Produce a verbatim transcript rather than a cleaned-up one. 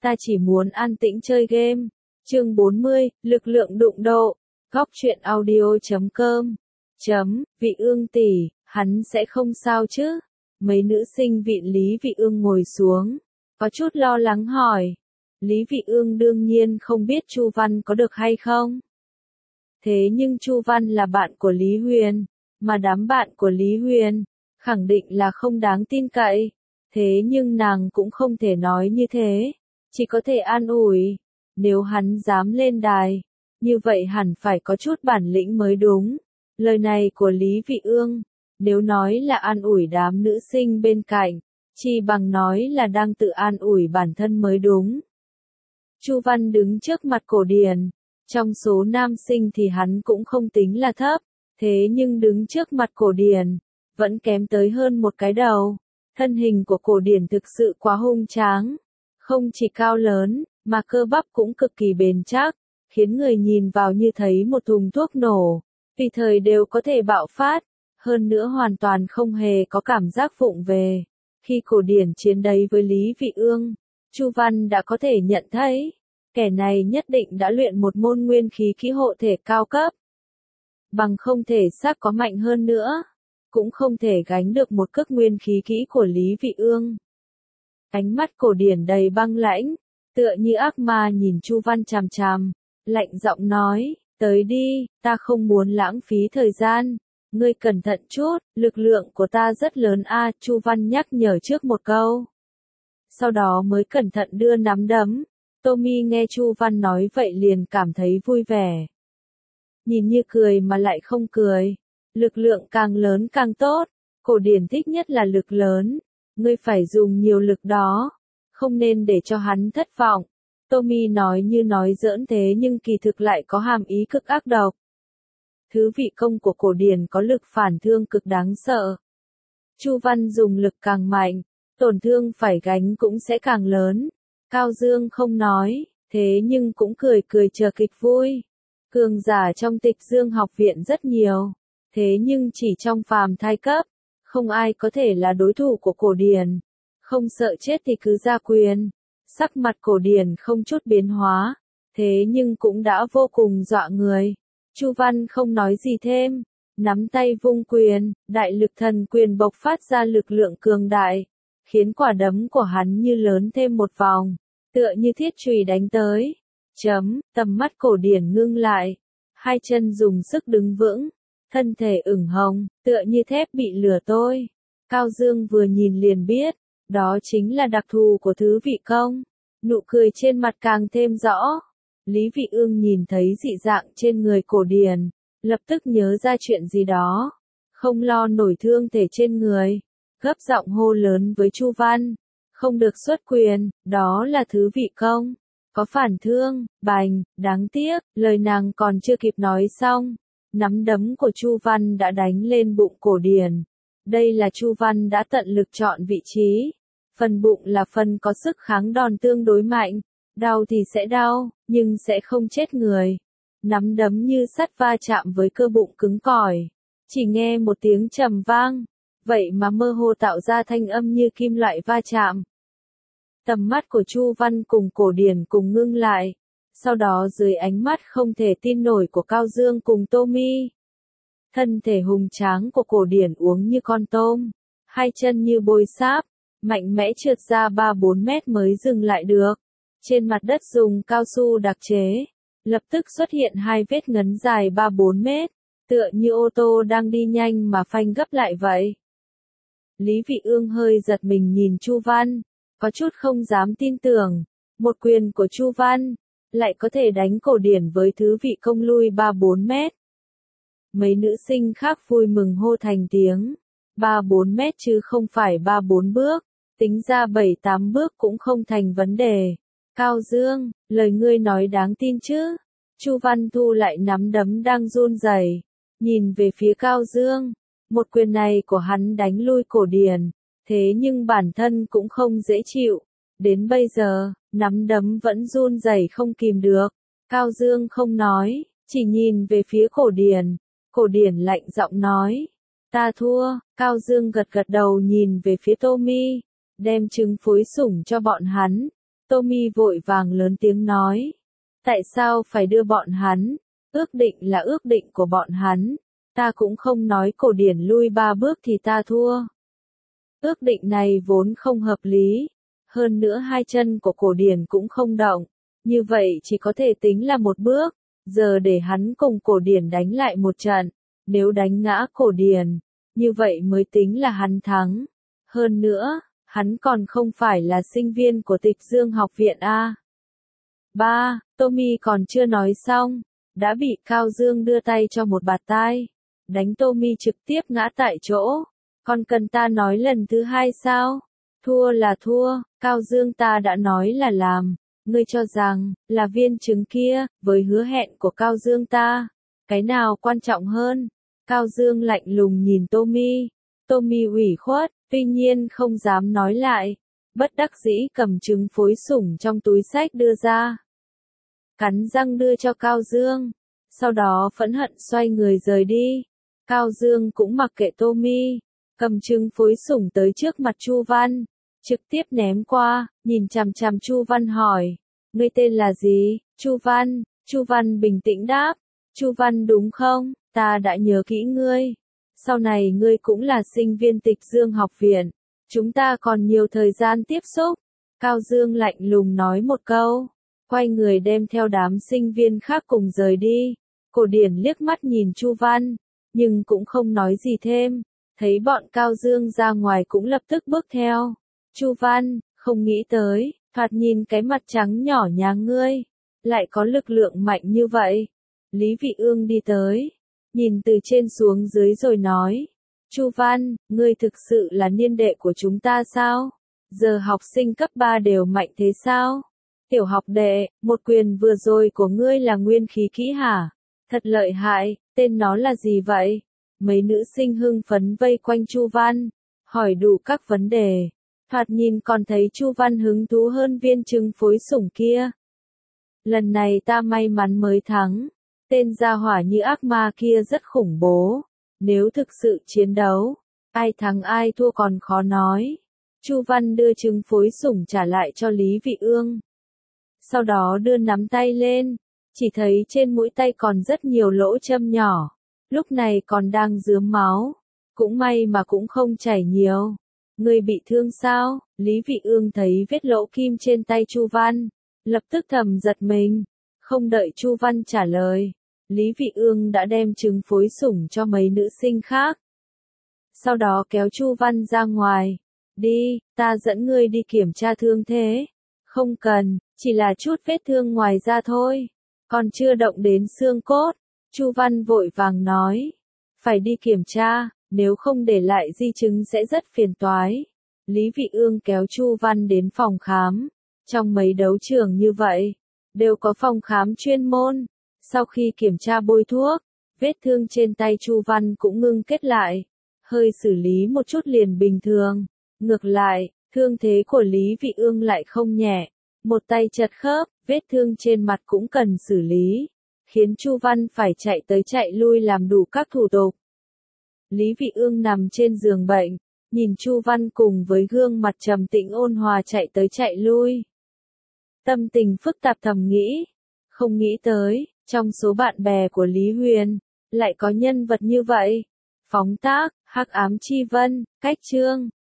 ta chỉ muốn an tĩnh chơi game. Chương bốn mươi, lực lượng đụng độ. Góc truyện audio chấm com. Chấm, Vị Ương tỷ, hắn sẽ không sao chứ? Mấy nữ sinh viện Lý Vị Ương ngồi xuống, có chút lo lắng hỏi. Lý Vị Ương đương nhiên không biết Chu Văn có được hay không. Thế nhưng Chu Văn là bạn của Lý Huyền, mà đám bạn của Lý Huyền, khẳng định là không đáng tin cậy. Thế nhưng nàng cũng không thể nói như thế, chỉ có thể an ủi. Nếu hắn dám lên đài, như vậy hẳn phải có chút bản lĩnh mới đúng. Lời này của Lý Vị Ương, nếu nói là an ủi đám nữ sinh bên cạnh, chi bằng nói là đang tự an ủi bản thân mới đúng. Chu Văn đứng trước mặt Cổ Điển, trong số nam sinh thì hắn cũng không tính là thấp, thế nhưng đứng trước mặt Cổ Điển, vẫn kém tới hơn một cái đầu. Thân hình của Cổ Điển thực sự quá hung tráng, không chỉ cao lớn, mà cơ bắp cũng cực kỳ bền chắc, khiến người nhìn vào như thấy một thùng thuốc nổ, tùy thời đều có thể bạo phát, hơn nữa hoàn toàn không hề có cảm giác vụng về. Khi Cổ Điển chiến đấu với Lý Vị Ương, Chu Văn đã có thể nhận thấy, kẻ này nhất định đã luyện một môn nguyên khí kỹ hộ thể cao cấp. Bằng không thể xác có mạnh hơn nữa, cũng không thể gánh được một cước nguyên khí kỹ của Lý Vị Ương. Ánh mắt Cổ Điển đầy băng lãnh, tựa như ác ma nhìn Chu Văn chằm chằm, lạnh giọng nói, tới đi, ta không muốn lãng phí thời gian, ngươi cẩn thận chút, lực lượng của ta rất lớn a, Chu Văn nhắc nhở trước một câu. Sau đó mới cẩn thận đưa nắm đấm. Tommy nghe Chu Văn nói vậy liền cảm thấy vui vẻ. Nhìn như cười mà lại không cười. Lực lượng càng lớn càng tốt, Cổ Điển thích nhất là lực lớn, ngươi phải dùng nhiều lực đó, không nên để cho hắn thất vọng. Tommy nói như nói giỡn thế nhưng kỳ thực lại có hàm ý cực ác độc. Thứ vị công của Cổ Điển có lực phản thương cực đáng sợ. Chu Văn dùng lực càng mạnh, tổn thương phải gánh cũng sẽ càng lớn. Cao Dương không nói, thế nhưng cũng cười cười chờ kịch vui. Cường giả trong Tịch Dương học viện rất nhiều, thế nhưng chỉ trong phàm thai cấp, không ai có thể là đối thủ của Cổ Điển. Không sợ chết thì cứ ra quyền. Sắc mặt Cổ Điển không chút biến hóa, thế nhưng cũng đã vô cùng dọa người. Chu Văn không nói gì thêm, nắm tay vung quyền, đại lực thần quyền bộc phát ra lực lượng cường đại, khiến quả đấm của hắn như lớn thêm một vòng, tựa như thiết chùy đánh tới. Chấm, tầm mắt Cổ Điển ngưng lại, hai chân dùng sức đứng vững, thân thể ửng hồng, tựa như thép bị lửa tôi. Cao Dương vừa nhìn liền biết, đó chính là đặc thù của thứ vị công. Nụ cười trên mặt càng thêm rõ. Lý Vị Ương nhìn thấy dị dạng trên người Cổ Điển, lập tức nhớ ra chuyện gì đó, không lo nổi thương thể trên người, gấp giọng hô lớn với Chu Văn, không được xuất quyền, đó là thứ vị công, có phản thương. Bành, đáng tiếc, lời nàng còn chưa kịp nói xong, nắm đấm của Chu Văn đã đánh lên bụng Cổ Điển. Đây là Chu Văn đã tận lực chọn vị trí, phần bụng là phần có sức kháng đòn tương đối mạnh, đau thì sẽ đau, nhưng sẽ không chết người. Nắm đấm như sắt va chạm với cơ bụng cứng cỏi, chỉ nghe một tiếng trầm vang, vậy mà mơ hồ tạo ra thanh âm như kim loại va chạm. Tầm mắt của Chu Văn cùng Cổ Điển cùng ngưng lại, sau đó dưới ánh mắt không thể tin nổi của Cao Dương cùng Tommy. Thân thể hùng tráng của Cổ Điển uống như con tôm, hai chân như bôi sáp, mạnh mẽ trượt ra ba bốn mét mới dừng lại được. Trên mặt đất dùng cao su đặc chế, lập tức xuất hiện hai vết ngấn dài ba bốn mét, tựa như ô tô đang đi nhanh mà phanh gấp lại vậy. Lý Vị Ương hơi giật mình nhìn Chu Văn, có chút không dám tin tưởng, một quyền của Chu Văn lại có thể đánh Cổ Điển với thứ vị công lui ba bốn mét. Mấy nữ sinh khác vui mừng hô thành tiếng, ba bốn mét chứ không phải ba bốn bước, tính ra bảy tám bước cũng không thành vấn đề. Cao Dương, lời ngươi nói đáng tin chứ? Chu Văn thu lại nắm đấm đang run rẩy, nhìn về phía Cao Dương. Một quyền này của hắn đánh lui Cổ Điển, thế nhưng bản thân cũng không dễ chịu. Đến bây giờ, nắm đấm vẫn run rẩy không kìm được. Cao Dương không nói, chỉ nhìn về phía Cổ Điển. Cổ Điển lạnh giọng nói, ta thua. Cao Dương gật gật đầu nhìn về phía Tommy, đem trứng phối sủng cho bọn hắn. Tommy vội vàng lớn tiếng nói. Tại sao phải đưa bọn hắn? Ước định là ước định của bọn hắn. Ta cũng không nói cổ điển lui ba bước thì ta thua. Ước định này vốn không hợp lý. Hơn nữa hai chân của cổ điển cũng không động. Như vậy chỉ có thể tính là một bước. Giờ để hắn cùng cổ điển đánh lại một trận. Nếu đánh ngã cổ điển, như vậy mới tính là hắn thắng. Hơn nữa, hắn còn không phải là sinh viên của Tịch Dương học viện A. ba. Tommy còn chưa nói xong, đã bị Cao Dương đưa tay cho một bạt tai. Đánh Tommy trực tiếp ngã tại chỗ. Còn cần ta nói lần thứ hai sao? Thua là thua, Cao Dương ta đã nói là làm. Ngươi cho rằng, là viên trứng kia, với hứa hẹn của Cao Dương ta. Cái nào quan trọng hơn? Cao Dương lạnh lùng nhìn Tommy. Tommy ủy khuất, tuy nhiên không dám nói lại. Bất đắc dĩ cầm trứng phối sủng trong túi xách đưa ra. Cắn răng đưa cho Cao Dương. Sau đó phẫn hận xoay người rời đi. Cao Dương cũng mặc kệ Tommy. Cầm trứng phối sủng tới trước mặt Chu Văn. Trực tiếp ném qua, nhìn chằm chằm Chu Văn hỏi. Ngươi tên là gì? Chu Văn. Chu Văn bình tĩnh đáp. Chu Văn đúng không? Ta đã nhớ kỹ ngươi. Sau này ngươi cũng là sinh viên Tịch Dương học viện. Chúng ta còn nhiều thời gian tiếp xúc. Cao Dương lạnh lùng nói một câu. Quay người đem theo đám sinh viên khác cùng rời đi. Cổ điển liếc mắt nhìn Chu Văn. Nhưng cũng không nói gì thêm. Thấy bọn Cao Dương ra ngoài cũng lập tức bước theo. Chu Văn, không nghĩ tới, thoạt nhìn cái mặt trắng nhỏ nhà ngươi. Lại có lực lượng mạnh như vậy. Lý Vị Ương đi tới. Nhìn từ trên xuống dưới rồi nói. Chu Văn, ngươi thực sự là niên đệ của chúng ta sao? Giờ học sinh cấp ba đều mạnh thế sao? Tiểu học đệ, một quyền vừa rồi của ngươi là nguyên khí kỹ hả? Thật lợi hại, tên nó là gì vậy? Mấy nữ sinh hưng phấn vây quanh Chu Văn, hỏi đủ các vấn đề. Thoạt nhìn còn thấy Chu Văn hứng thú hơn viên trứng phối sủng kia. Lần này ta may mắn mới thắng. Tên gia hỏa như ác ma kia rất khủng bố. Nếu thực sự chiến đấu, ai thắng ai thua còn khó nói. Chu Văn đưa trứng phối sủng trả lại cho Lý Vị Ương. Sau đó đưa nắm tay lên, chỉ thấy trên mũi tay còn rất nhiều lỗ châm nhỏ. Lúc này còn đang rướm máu. Cũng may mà cũng không chảy nhiều. Ngươi bị thương sao? Lý Vị Ương thấy vết lỗ kim trên tay Chu Văn. Lập tức thầm giật mình. Không đợi Chu Văn trả lời. Lý Vị Ương đã đem trứng phối sủng cho mấy nữ sinh khác. Sau đó kéo Chu Văn ra ngoài. Đi, ta dẫn ngươi đi kiểm tra thương thế. Không cần, chỉ là chút vết thương ngoài da thôi. Còn chưa động đến xương cốt. Chu Văn vội vàng nói. Phải đi kiểm tra, nếu không để lại di chứng sẽ rất phiền toái. Lý Vị Ương kéo Chu Văn đến phòng khám. Trong mấy đấu trường như vậy, đều có phòng khám chuyên môn. Sau khi kiểm tra bôi thuốc, vết thương trên tay Chu Văn cũng ngưng kết lại. Hơi xử lý một chút liền bình thường. Ngược lại, thương thế của Lý Vị Ương lại không nhẹ. Một tay chật khớp, vết thương trên mặt cũng cần xử lý. Khiến Chu Văn phải chạy tới chạy lui làm đủ các thủ tục. Lý Vị Ương nằm trên giường bệnh, nhìn Chu Văn cùng với gương mặt trầm tĩnh ôn hòa chạy tới chạy lui. Tâm tình phức tạp thầm nghĩ, không nghĩ tới, trong số bạn bè của Lý Huyền, lại có nhân vật như vậy. Phóng tác, Hắc Ám Chi Vân, Cách Chương.